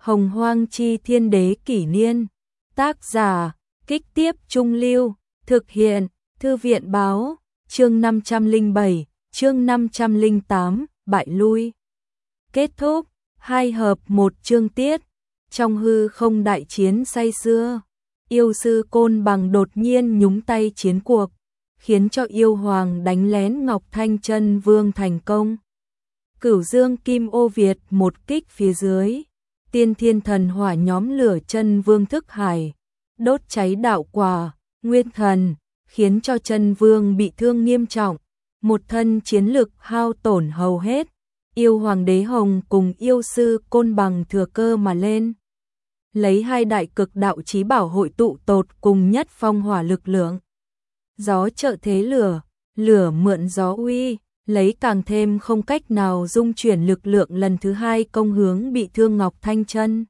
Hồng Hoang Chi Thiên Đế Kỷ Niên. Tác giả, Kích Tiếp Trung Lưu. Thực hiện, Thư viện Báo. Chương 507, chương 508, bại lui. Kết thúc, 2 hợp 1 chương tiết. Trong hư không đại chiến say xưa, yêu sư Côn Bằng đột nhiên nhúng tay chiến cuộc, khiến cho yêu hoàng đánh lén Ngọc Thanh Chân Vương thành công. Cửu Dương Kim Ô Việt một kích phía dưới, Tiên Thiên Thần Hỏa nhóm lửa Chân Vương thức hải, đốt cháy đạo quả, nguyên thần, khiến cho Chân Vương bị thương nghiêm trọng, một thân chiến lực hao tổn hầu hết. Yêu hoàng đế hồng cùng yêu sư Côn Bằng thừa cơ mà lên, lấy hai đại cực đạo chí bảo hội tụ tột cùng nhất phong hỏa lực lượng. Gió trợ thế lửa, lửa mượn gió uy, lấy càng thêm không cách nào dung chuyển lực lượng lần thứ hai công hướng bị thương Ngọc Thanh Chân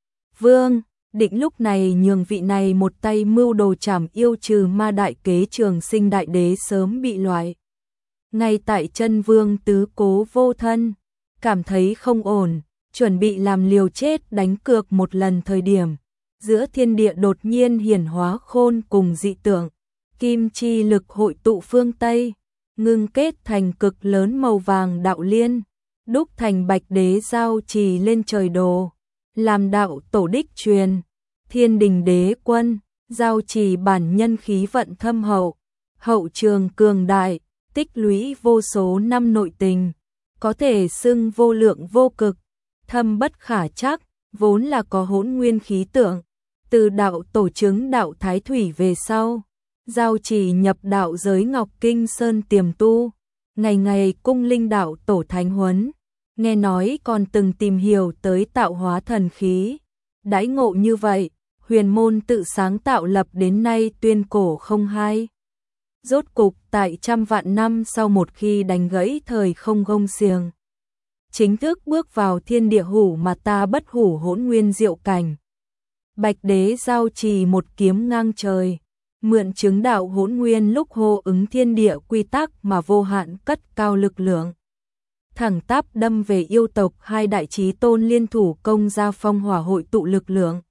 Vương. Định lúc này nhường vị này một tay mưu đồ trảm yêu trừ ma đại kế Trường Sinh đại đế sớm bị loại. Ngay tại Chân Vương tứ cố vô thân, cảm thấy không ổn, chuẩn bị làm liều chết đánh cược một lần thời điểm, giữa thiên địa đột nhiên hiển hóa khôn cùng dị tượng, kim chi lực hội tụ phương Tây, ngưng kết thành cực lớn màu vàng đạo liên, đúc thành Bạch Đế giao trì lên trời đồ, làm đạo tổ đích truyền, Thiên Đình Đế quân, giao trì bản nhân khí vận thâm hậu, hậu trường cường đại, tích lũy vô số năm nội tình, có thể xưng vô lượng vô cực, thâm bất khả trắc, vốn là có hỗn nguyên khí tượng. Từ đạo tổ chứng đạo Thái Thủy về sau, giao trì nhập đạo giới Ngọc Kinh Sơn tiềm tu, ngày ngày cung linh đạo tổ thánh huấn, nghe nói còn từng tìm hiểu tới tạo hóa thần khí. Đãi ngộ như vậy, huyền môn tự sáng tạo lập đến nay tuyên cổ không hai. Rốt cục tại trăm vạn năm sau một khi đánh gãy thời không gông xiềng, chính thức bước vào thiên địa hủ mà ta bất hủ hỗn nguyên diệu cảnh. Bạch Đế giao trì một kiếm ngang trời, mượn chứng đạo hỗn nguyên lúc hô ứng thiên địa quy tắc mà vô hạn cất cao lực lượng, thẳng tắp đâm về yêu tộc hai đại chí tôn liên thủ công ra phong hỏa hội tụ lực lượng.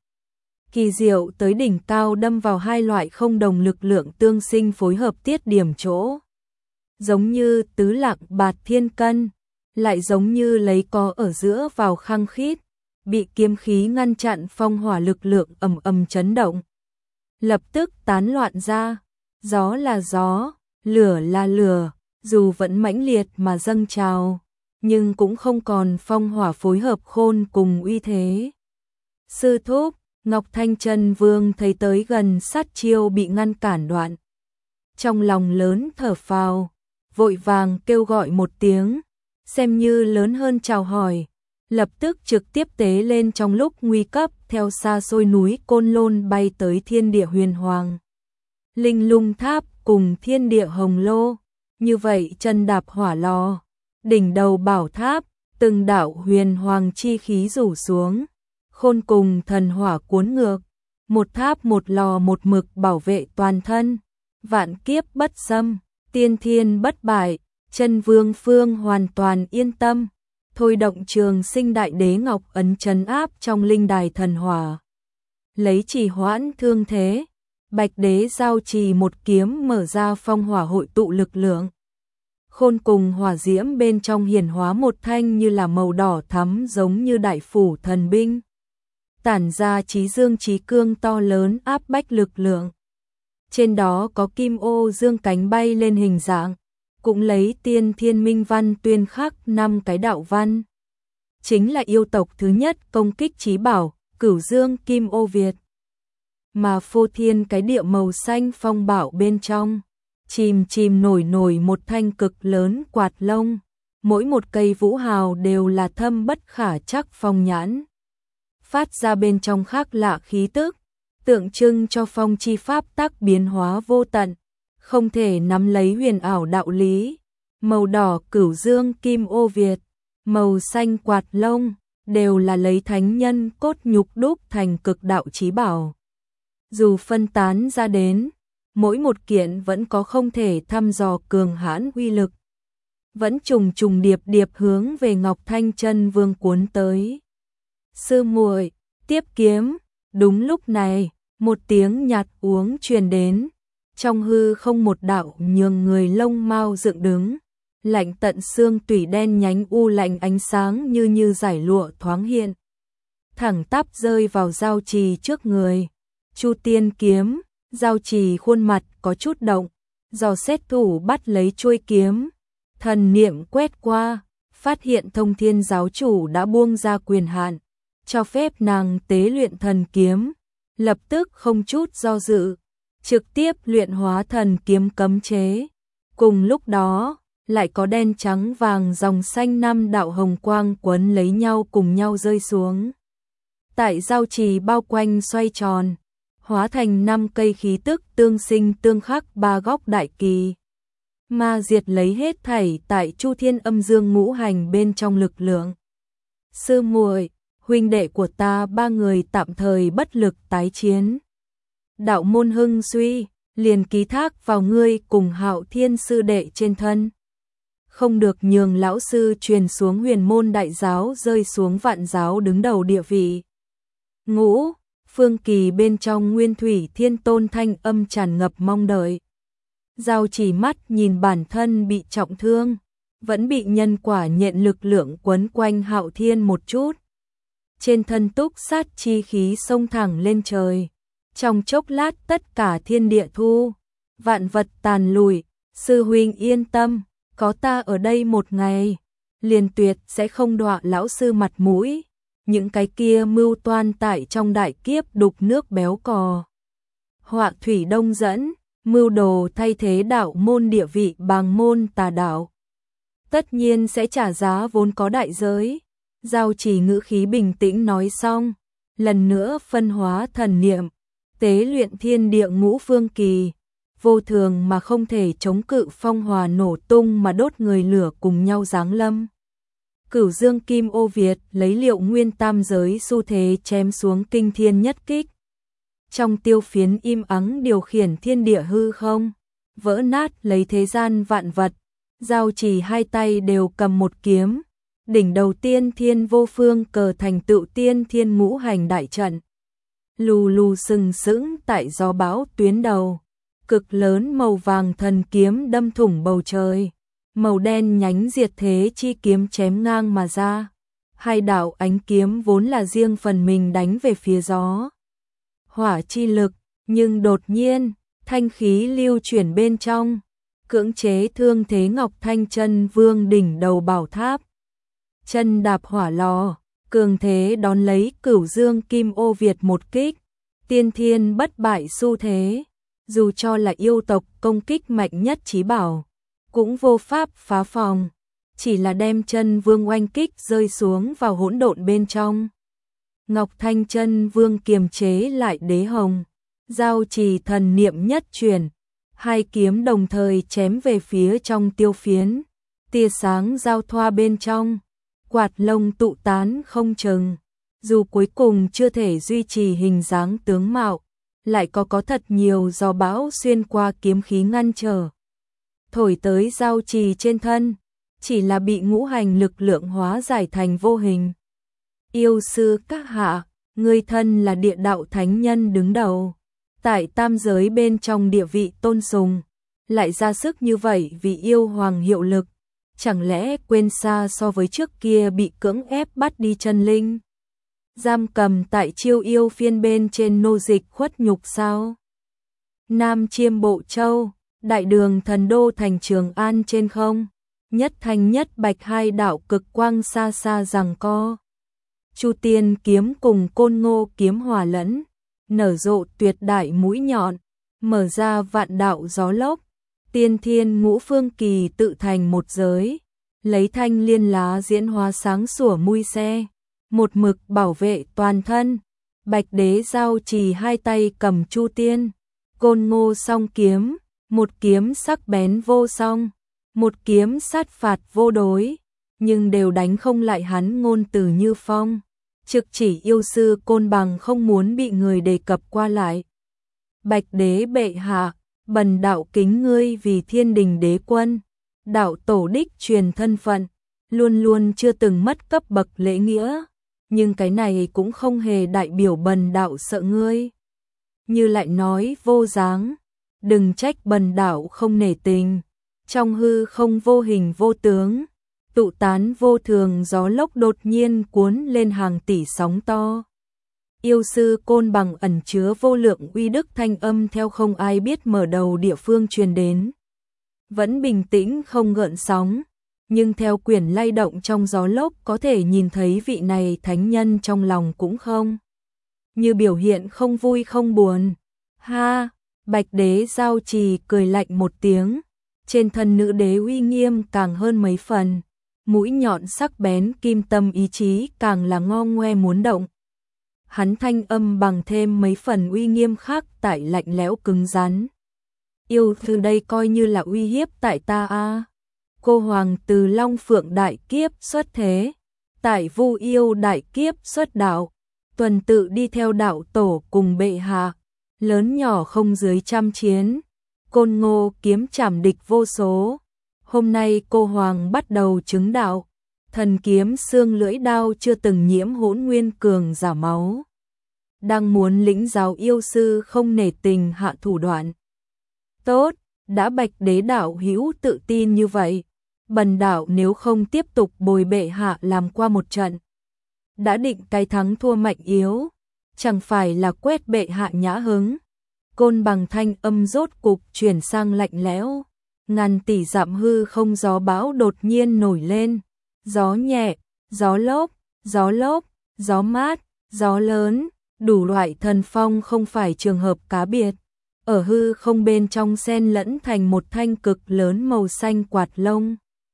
Kỳ diệu tới đỉnh cao đâm vào hai loại không đồng lực lượng tương sinh phối hợp tiết điểm chỗ. Giống như tứ lạng bạt thiên cân, lại giống như lấy có ở giữa vào khăng khít, bị kiếm khí ngăn chặn phong hỏa lực lượng ầm ầm chấn động. Lập tức tán loạn ra, gió là gió, lửa là lửa, dù vẫn mãnh liệt mà dâng trào, nhưng cũng không còn phong hỏa phối hợp khôn cùng uy thế. Sư thúc, Ngọc Thanh Chân Vương thấy tới gần sát chiêu bị ngăn cản đoạn, trong lòng lớn thở phào, vội vàng kêu gọi một tiếng, xem như lớn hơn chào hỏi, lập tức trực tiếp tế lên trong lúc nguy cấp theo xa xôi núi Côn Lôn bay tới thiên địa huyền hoàng. Linh Lung Tháp cùng thiên địa hồng lô, như vậy chân đạp hỏa lò, đỉnh đầu bảo tháp, từng đạo huyền hoàng chi khí rủ xuống, khôn cùng thần hỏa cuốn ngược, một tháp một lò một mực bảo vệ toàn thân, vạn kiếp bất xâm, tiên thiên bất bại, Chân Vương phương hoàn toàn yên tâm, thôi động Trường Sinh đại đế ngọc ấn trấn áp trong linh đài thần hỏa, lấy trì hoãn thương thế. Bạch Đế giao trì một kiếm mở ra phong hỏa hội tụ lực lượng, khôn cùng hỏa diễm bên trong hiển hóa một thanh như là màu đỏ thắm giống như đại phủ thần binh, tản ra chí dương chí cương to lớn áp bách lực lượng. Trên đó có kim ô dương cánh bay lên hình dạng, cũng lấy tiên thiên minh văn tuyên khắc 5 cái đạo văn. Chính là yêu tộc thứ nhất công kích chí bảo, Cửu Dương Kim Ô Việt. Mà phô thiên cái địa màu xanh phong bảo bên trong, chìm chìm nổi nổi một thanh cực lớn quạt lông, mỗi một cây vũ hào đều là thâm bất khả trắc phong nhãn, phát ra bên trong khác lạ khí tức, tượng trưng cho phong chi pháp tắc biến hóa vô tận, không thể nắm lấy huyền ảo đạo lý. Màu đỏ Cửu Dương Kim Ô Việt, màu xanh quạt lông, đều là lấy thánh nhân cốt nhục đúc thành cực đạo chí bảo. Dù phân tán ra đến, mỗi một kiện vẫn có không thể thăm dò cường hãn uy lực, vẫn trùng trùng điệp điệp hướng về Ngọc Thanh Chân Vương cuốn tới. Sư muội, tiếp kiếm. Đúng lúc này, một tiếng nhạt uống truyền đến, trong hư không một đạo nhường người lông mao dựng đứng, lạnh tận xương tủy đen nhánh u lạnh ánh sáng như giải lụa thoáng hiện, thẳng tắp rơi vào Giao Trì trước người. Chu Tiên kiếm. Giao Trì khuôn mặt có chút động, dò xét thủ bắt lấy chuôi kiếm, thần niệm quét qua, phát hiện Thông Thiên giáo chủ đã buông ra quyền hạn, cho phép nàng tế luyện thần kiếm, lập tức không chút do dự, trực tiếp luyện hóa thần kiếm cấm chế. Cùng lúc đó, lại có đen trắng vàng dòng xanh năm đạo hồng quang quấn lấy nhau cùng nhau rơi xuống. Tại Giao Trì bao quanh xoay tròn, hóa thành 5 cây khí tức tương sinh tương khắc 3 góc đại kỳ. Ma diệt lấy hết thảy tại Chu Thiên Âm Dương ngũ hành bên trong lực lượng. Sư muội, huynh đệ của ta 3 người tạm thời bất lực tái chiến. Đạo môn hưng suy, liền ký thác vào ngươi cùng Hạo Thiên sư đệ trên thân. Không được nhường lão sư truyền xuống huyền môn đại giáo rơi xuống vạn giáo đứng đầu địa vị. Ngũ, Phương Kỳ bên trong Nguyên Thủy Thiên Tôn thanh âm tràn ngập mong đợi. Giao Chỉ mắt nhìn bản thân bị trọng thương, vẫn bị nhân quả nhện lực lượng quấn quanh Hạo Thiên một chút. Trên thân túc sát chi khí xông thẳng lên trời. Trong chốc lát tất cả thiên địa thu, vạn vật tàn lùi, sư huynh yên tâm, có ta ở đây một ngày, liền tuyệt sẽ không đọa lão sư mặt mũi. Những cái kia mưu toan tại trong đại kiếp đục nước béo cò. Họa thủy đông dẫn, mưu đồ thay thế đạo môn địa vị bằng môn tà đạo. Tất nhiên sẽ trả giá vốn có đại giới. Giao Chỉ ngữ khí bình tĩnh nói xong, lần nữa phân hóa thần niệm, tế luyện thiên địa ngũ phương kỳ, vô thường mà không thể chống cự phong hòa nổ tung mà đốt người lửa cùng nhau giáng lâm. Cửu Dương Kim Ô Việt lấy Liệu Nguyên tam giới xu thế chém xuống kinh thiên nhất kích. Trong tiêu phiến im ắng điều khiển thiên địa hư không, vỡ nát lấy thế gian vạn vật. Giao Chỉ hai tay đều cầm một kiếm, đỉnh đầu tiên thiên vô phương cờ thành tựu tiên thiên ngũ hành đại trận. Lù lù sừng sững tại gió bão tuyến đầu, cực lớn màu vàng thần kiếm đâm thủng bầu trời. Màu đen nhánh diệt thế chi kiếm chém ngang mà ra. Hai đạo ánh kiếm vốn là riêng phần mình đánh về phía gió. Hỏa chi lực, nhưng đột nhiên, thanh khí lưu chuyển bên trong, cưỡng chế thương thế Ngọc Thanh Chân Vương đỉnh đầu bảo tháp. Chân đạp hỏa lò, cường thế đón lấy Cửu Dương Kim Ô Việt một kích, tiên thiên bất bại xu thế, dù cho là yêu tộc công kích mạnh nhất chí bảo, cũng vô pháp phá phòng, chỉ là đem Chân Vương oanh kích rơi xuống vào hỗn độn bên trong. Ngọc Thanh Chân Vương kiềm chế lại đế hồng, Giao Chỉ thần niệm nhất truyền, hai kiếm đồng thời chém về phía trong tiêu phiến, tia sáng giao thoa bên trong, quạt lông tụ tán không chừng, dù cuối cùng chưa thể duy trì hình dáng tướng mạo, lại có thật nhiều gió bão xuyên qua kiếm khí ngăn trở. Thổi tới Giao Chỉ trên thân, chỉ là bị ngũ hành lực lượng hóa giải thành vô hình. Yêu sư các hạ, ngươi thân là địa đạo thánh nhân đứng đầu, tại tam giới bên trong địa vị tôn sùng, lại ra sức như vậy vì yêu hoàng hiệu lực, chẳng lẽ quên xa so với trước kia bị cưỡng ép bắt đi chân linh, giam cầm tại Chiêu Yêu phiên bên trên nô dịch khuất nhục sao? Nam Chiêm Bộ Châu, đại đường thần đô thành Trường An trên không, nhất thanh nhất bạch hai đạo cực quang xa xa giằng co. Chu Tiên kiếm cùng Côn Ngô kiếm hòa lẫn, nở rộ tuyệt đại mũi nhọn, mở ra vạn đạo gió lốc, tiên thiên ngũ phương kỳ tự thành một giới, lấy thanh liên lá diễn hóa sáng sủa mui xe, một mực bảo vệ toàn thân. Bạch Đế Giao Chỉ hai tay cầm Chu Tiên, Côn Ngô song kiếm, một kiếm sắc bén vô song, một kiếm sát phạt vô đối, nhưng đều đánh không lại hắn ngôn từ như phong. Trực chỉ yêu sư Côn Bằng không muốn bị người đề cập qua lại. Bạch Đế bệ hạ, bần đạo kính ngươi vì Thiên Đình đế quân, đạo tổ đích truyền thân phận, luôn luôn chưa từng mất cấp bậc lễ nghĩa, nhưng cái này cũng không hề đại biểu bần đạo sợ ngươi. Như lại nói vô dáng, đừng trách bần đạo không nể tình, trong hư không vô hình vô tướng, tụ tán vô thường gió lốc đột nhiên cuốn lên hàng tỷ sóng to. Yêu sư Côn Bằng ẩn chứa vô lượng uy đức thanh âm theo không ai biết mở đầu địa phương truyền đến. Vẫn bình tĩnh không gợn sóng, nhưng theo quyển lay động trong gió lốc có thể nhìn thấy vị này thánh nhân trong lòng cũng không. Như biểu hiện không vui không buồn. Ha, Bạch Đế Giao Trì cười lạnh một tiếng, trên thân nữ đế uy nghiêm càng hơn mấy phần, mũi nhọn sắc bén kim tâm ý chí càng là ngo ngoe muốn động. Hắn thanh âm bằng thêm mấy phần uy nghiêm khác tại lạnh lẽo cứng rắn. Yêu từ đây coi như là uy hiếp tại ta a. Cô hoàng từ Long Phượng đại kiếp xuất thế, tại Vu Yêu đại kiếp xuất đạo, tuần tự đi theo đạo tổ cùng bệ hạ, lớn nhỏ không dưới trăm chiến, Côn Ngô kiếm trảm địch vô số. Hôm nay cô hoàng bắt đầu chứng đạo, thần kiếm xương lưỡi đao chưa từng nhiễm hỗn nguyên cường giả máu. Đang muốn lĩnh giáo yêu sư không nể tình hạ thủ đoạn. Tốt, đã Bạch Đế đạo hữu tự tin như vậy, bần đạo nếu không tiếp tục bồi bệ hạ làm qua một trận, đã định cái thắng thua mạnh yếu, chẳng phải là quét bệ hạ nhã hứng. Côn Bằng thanh âm rốt cục chuyển sang lạnh lẽo, ngàn tỷ dặm hư không gió bão đột nhiên nổi lên, gió nhẹ, gió lốc, gió mát, gió lớn, đủ loại thần phong không phải trường hợp cá biệt. Ở hư không bên trong xen lẫn thành một thanh cực lớn màu xanh quạt lông.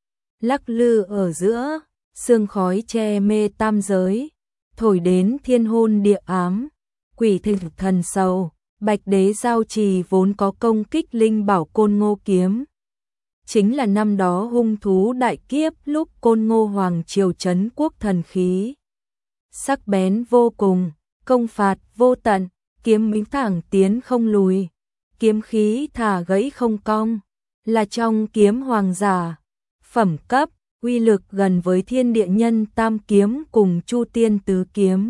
Lắc lư ở giữa, sương khói che mê tam giới, thổi đến thiên hôn địa ám, quỷ thịnh thần sầu. Bạch Đế Giao Trì vốn có công kích linh bảo Côn Ngô kiếm. Chính là năm đó hung thú đại kiếp lúc Côn Ngô Hoàng triều trấn quốc thần khí. Sắc bén vô cùng, công phạt vô tận, kiếm minh thẳng tiến không lùi, kiếm khí thả gãy không cong, là trong kiếm hoàng giả, phẩm cấp, uy lực gần với thiên địa nhân tam kiếm cùng chu tiên tứ kiếm.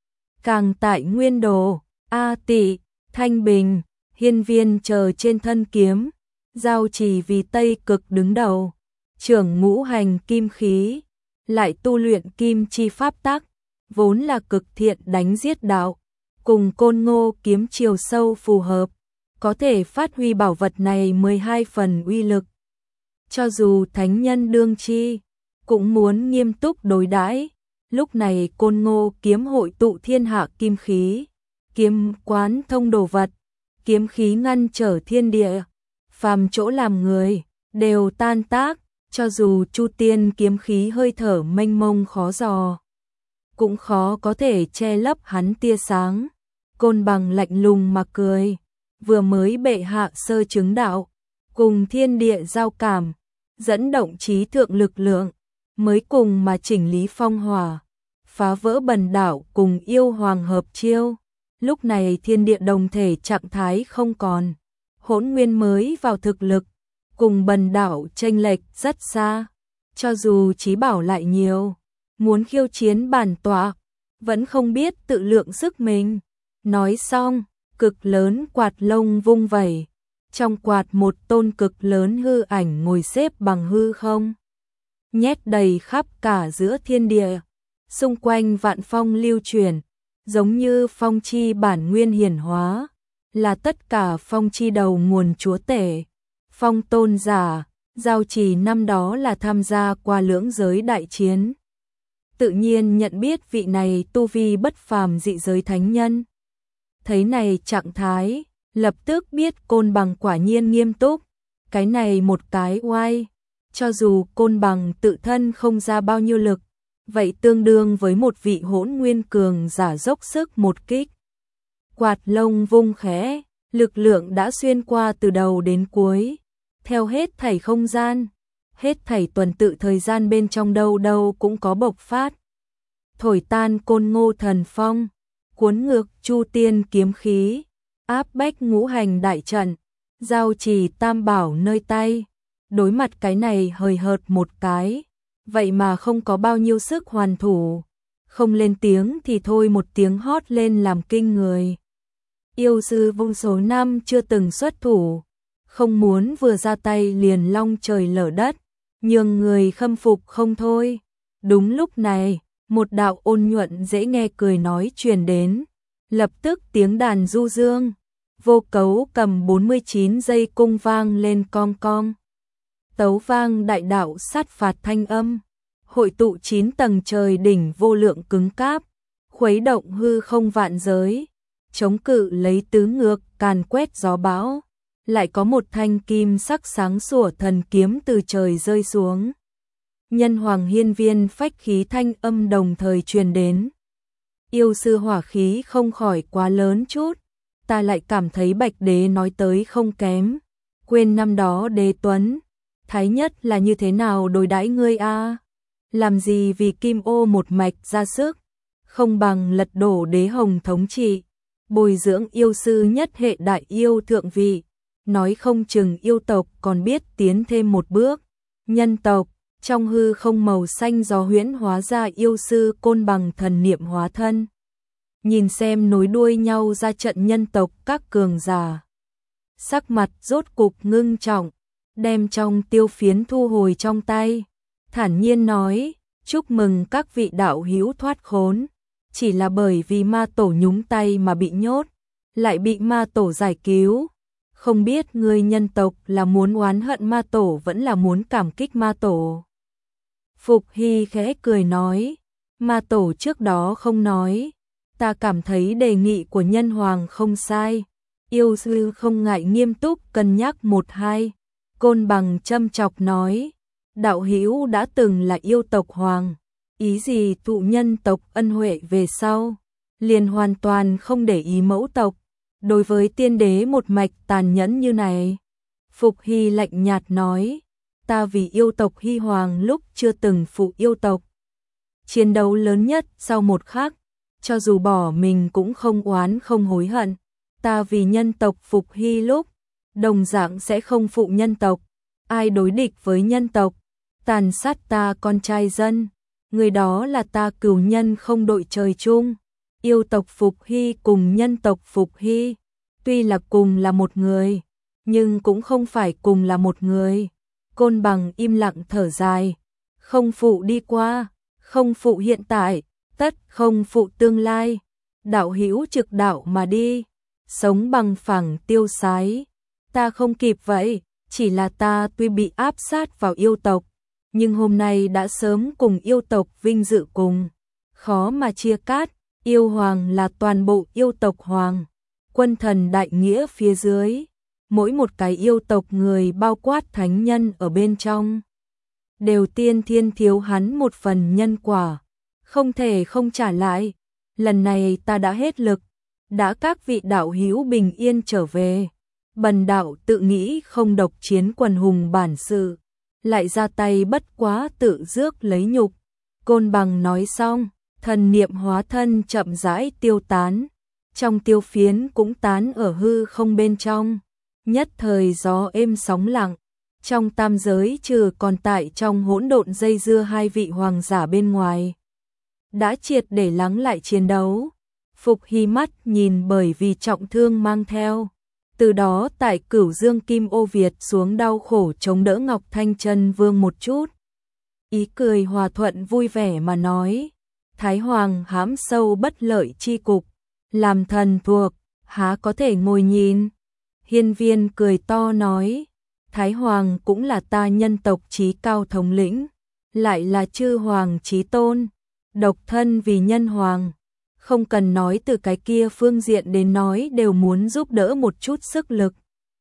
Càng tại Nguyên Đồ, A Tị, Thanh Bình, Hiên Viên chờ trên thân kiếm, Giao Trì vì Tây Cực đứng đầu, trưởng ngũ hành kim khí, lại tu luyện kim chi pháp tắc, vốn là cực thiện đánh giết đạo, cùng Côn Ngô kiếm chiều sâu phù hợp, có thể phát huy bảo vật này 12 phần uy lực. Cho dù thánh nhân đương chi, cũng muốn nghiêm túc đối đãi. Lúc này Côn Ngô kiếm hội tụ thiên hạ kim khí, kiếm quán thông đồ vật, kiếm khí ngăn trở thiên địa, phàm chỗ làm người đều tan tác, cho dù chu tiên kiếm khí hơi thở mênh mông khó dò, cũng khó có thể che lấp hắn tia sáng. Côn Bằng lạnh lùng mà cười, vừa mới bệ hạ sơ chứng đạo, cùng thiên địa giao cảm, dẫn động trí thượng lực lượng, mới cùng mà chỉnh lý phong hỏa, phá vỡ bần đạo cùng yêu hoàng hợp chiêu. Lúc này thiên địa đồng thể trạng thái không còn, hỗn nguyên mới vào thực lực, cùng bần đạo chênh lệch rất xa, cho dù chí bảo lại nhiều, muốn khiêu chiến bản tọa, vẫn không biết tự lượng sức mình. Nói xong, cực lớn quạt lông vung vẩy, trong quạt một tôn cực lớn hư ảnh ngồi xếp bằng hư không, nhét đầy khắp cả giữa thiên địa, xung quanh vạn phong lưu chuyển, giống như phong chi bản nguyên hiển hóa, là tất cả phong chi đầu nguồn chúa tể. Phong tôn giả, Giao Trì năm đó là tham gia qua lưỡng giới đại chiến, tự nhiên nhận biết vị này tu vi bất phàm dị giới thánh nhân. Thấy này trạng thái, lập tức biết Côn Bằng quả nhiên nghiêm túc, cái này một cái oai, cho dù Côn Bằng tự thân không ra bao nhiêu lực, vậy tương đương với một vị hỗn nguyên cường giả dốc sức một kích. Quạt lông vung khẽ, lực lượng đã xuyên qua từ đầu đến cuối, theo hết thảy không gian, hết thảy tuần tự thời gian bên trong đâu đâu cũng có bộc phát. Thổi tan Côn Ngô thần phong, cuốn ngược chu tiên kiếm khí, áp bách ngũ hành đại trận, Giao Trì tam bảo nơi tay. Đối mặt cái này hời hợt một cái, vậy mà không có bao nhiêu sức hoàn thủ, không lên tiếng thì thôi một tiếng hót lên làm kinh người. Yêu sư vung số 5 chưa từng xuất thủ, không muốn vừa ra tay liền long trời lở đất, nhường người khâm phục không thôi. Đúng lúc này, một đạo ôn nhuận dễ nghe cười nói truyền đến, lập tức tiếng đàn du dương, Vô Cấu cầm 49 dây cung vang lên cong cong. Tấu vang đại đạo sát phạt thanh âm, hội tụ 9 tầng trời đỉnh vô lượng cứng cáp, khuấy động hư không vạn giới, chống cự lấy tứ ngược càn quét gió bão. Lại có một thanh kim sắc sáng sủa thần kiếm từ trời rơi xuống. Nhân hoàng hiên viên phách khí thanh âm đồng thời truyền đến. Yêu sư hỏa khí không khỏi quá lớn chút, ta lại cảm thấy Bạch Đế nói tới không kém. Quên năm đó Đế Tuấn, Thái Nhất là như thế nào đối đãi ngươi a? Làm gì vì Kim Ô một mạch ra sức, không bằng lật đổ Đế Hồng thống trị, bồi dưỡng yêu sư nhất hệ đại yêu thượng vị, nói không chừng yêu tộc còn biết tiến thêm một bước. Nhân tộc, trong hư không màu xanh gió huyễn hóa ra yêu sư côn bằng thần niệm hóa thân. Nhìn xem nối đuôi nhau ra trận nhân tộc các cường giả. Sắc mặt rốt cục ngưng trọng, đem trong tiêu phiến thu hồi trong tay, thản nhiên nói, chúc mừng các vị đạo hữu thoát khốn, chỉ là bởi vì ma tổ nhúng tay mà bị nhốt, lại bị ma tổ giải cứu. Không biết người nhân tộc là muốn oán hận ma tổ vẫn là muốn cảm kích ma tổ. Phục Hy khẽ cười nói, ma tổ trước đó không nói, ta cảm thấy đề nghị của nhân hoàng không sai, yêu sư không ngại nghiêm túc cân nhắc một hai. Côn bằng châm chọc nói, đạo hữu đã từng là yêu tộc hoàng, ý gì thụ nhân tộc ân huệ về sau, liền hoàn toàn không để ý mẫu tộc. Đối với tiên đế một mạch tàn nhẫn như này, Phục Hy lạnh nhạt nói, ta vì yêu tộc Hy Hoàng lúc chưa từng phụ yêu tộc. Chiến đấu lớn nhất sau một khắc, cho dù bỏ mình cũng không oán không hối hận. Ta vì nhân tộc Phục Hy lúc, đồng dạng sẽ không phụ nhân tộc. Ai đối địch với nhân tộc, tàn sát ta con trai dân, người đó là ta cửu nhân không đội trời chung. Yêu tộc Phục Hy cùng nhân tộc Phục Hy, tuy là cùng là một người, nhưng cũng không phải cùng là một người. Côn bằng im lặng thở dài, không phụ đi qua, không phụ hiện tại, tất không phụ tương lai. Đạo hữu trực đạo mà đi, sống bằng phẳng tiêu sái. Ta không kịp vậy, chỉ là ta tuy bị áp sát vào yêu tộc, nhưng hôm nay đã sớm cùng yêu tộc vinh dự cùng, khó mà chia cắt. Yêu hoàng là toàn bộ yêu tộc hoàng, quân thần đại nghĩa phía dưới, mỗi một cái yêu tộc người bao quát thánh nhân ở bên trong, đều tiên thiên thiếu hắn một phần nhân quả, không thể không trả lại. Lần này ta đã hết lực, đã các vị đạo hữu bình yên trở về, bần đạo tự nghĩ không độc chiến quần hùng bản sự, lại ra tay bất quá tự rước lấy nhục. Côn bằng nói xong, thần niệm hóa thân chậm rãi tiêu tán, trong tiêu phiến cũng tán ở hư không bên trong, nhất thời gió êm sóng lặng, trong tam giới trừ còn tại trong hỗn độn dây dưa hai vị hoàng giả bên ngoài, đã triệt để lắng lại chiến đấu. Phục Hy mắt nhìn bởi vì trọng thương mang theo, từ đó tại Cửu Dương Kim Ô Việt xuống đau khổ chống đỡ Ngọc Thanh Chân Vương một chút, ý cười hòa thuận vui vẻ mà nói, Thái Hoàng hãm sâu bất lợi chi cục, làm thần thuộc, há có thể ngồi nhìn. Hiên viên cười to nói, Thái Hoàng cũng là ta nhân tộc chí cao thống lĩnh, lại là chư hoàng chí tôn, độc thân vì nhân hoàng, không cần nói từ cái kia phương diện đến nói đều muốn giúp đỡ một chút sức lực.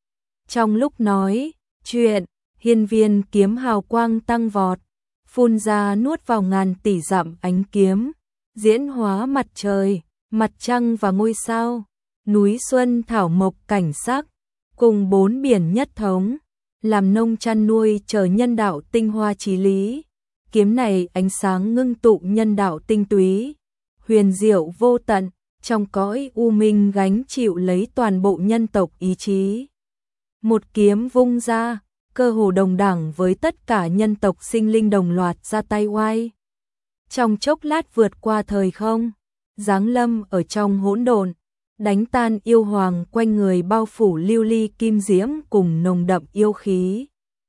Trong lúc nói chuyện, hiên viên kiếm hào quang tăng vọt, phun ra nuốt vào ngàn tỷ dặm ánh kiếm, diễn hóa mặt trời, mặt trăng và ngôi sao, núi xuân thảo mộc cảnh sắc, cùng bốn biển nhất thống, làm nông chăn nuôi chờ nhân đạo tinh hoa chí lý. Kiếm này ánh sáng ngưng tụ nhân đạo tinh túy, huyền diệu vô tận, trong cõi u minh gánh chịu lấy toàn bộ nhân tộc ý chí. Một kiếm vung ra, cơ hồ đồng đẳng với tất cả nhân tộc sinh linh đồng loạt ra tay oai. trong chốc lát vượt qua thời không, giáng lâm ở trong hỗn độn, đánh tan yêu hoàng quanh người bao phủ lưu ly kim diễm cùng nồng đậm yêu khí.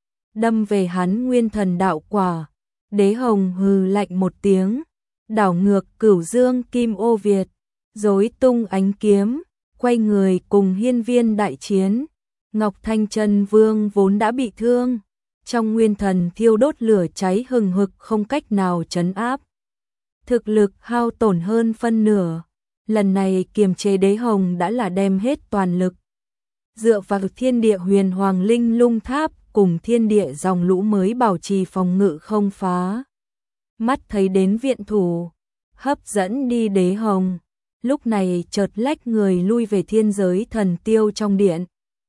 Đâm về hắn nguyên thần đạo quả, Đế Hồng hừ lạnh một tiếng, đảo ngược Cửu Dương Kim Ô Việt, rối tung ánh kiếm, quay người cùng Hiên Viên đại chiến. Ngọc Thanh Chân Vương vốn đã bị thương, trong nguyên thần thiêu đốt lửa cháy hừng hực không cách nào trấn áp. Thực lực hao tổn hơn phân nửa, lần này kiềm chế Đế Hồng đã là đem hết toàn lực. Dựa vào thiên địa huyền hoàng linh lung tháp cùng thiên địa dòng lũ mới bảo trì phòng ngự không phá. Mắt thấy đến viện thủ, hấp dẫn đi Đế Hồng, lúc này chợt lách người lui về thiên giới thần tiêu trong điện.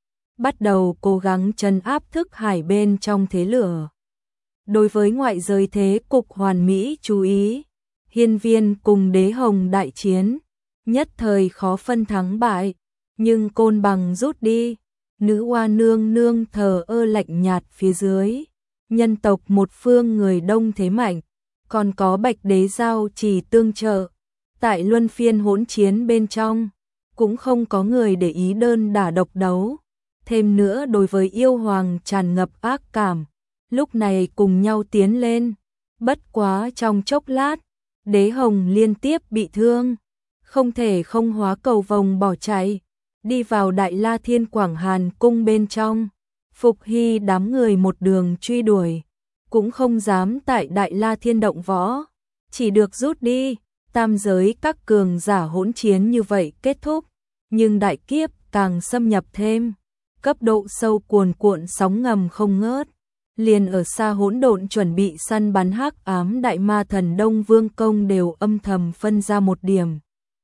Bắt đầu cố gắng trấn áp thức hải bên trong thế lửa. Đối với ngoại giới thế cục hoàn mỹ chú ý, Hiên Viên cùng Đế Hồng đại chiến, nhất thời khó phân thắng bại, nhưng côn bằng rút đi, nữ oa nương nương thờ ơ lạnh nhạt phía dưới, nhân tộc một phương người đông thế mạnh, còn có Bạch Đế giao chỉ tương trợ, tại luân phiên hỗn chiến bên trong, cũng không có người để ý đơn đả độc đấu. Thêm nữa đối với yêu hoàng tràn ngập ác cảm, lúc này cùng nhau tiến lên, bất quá trong chốc lát, Đế Hồng liên tiếp bị thương, không thể không hóa cầu vồng bỏ chạy, đi vào Đại La Thiên Quảng Hàn cung bên trong. Phục Hy đám người một đường truy đuổi, cũng không dám tại Đại La Thiên động võ, chỉ được rút đi. Tam giới các cường giả hỗn chiến như vậy kết thúc, nhưng đại kiếp càng xâm nhập thêm, cấp độ sâu cuồn cuộn sóng ngầm không ngớt. Liền ở xa hỗn độn chuẩn bị săn bắn hắc ám đại ma thần Đông Vương Công đều âm thầm phân ra một điểm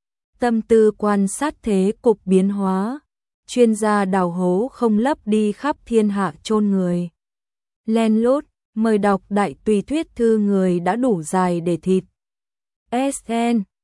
tâm tư quan sát thế cục biến hóa, chuyên gia đào hố không lấp đi khắp thiên hạ chôn người. Len lút, mời đọc đại tùy thuyết thư người đã đủ dài để thịt. SN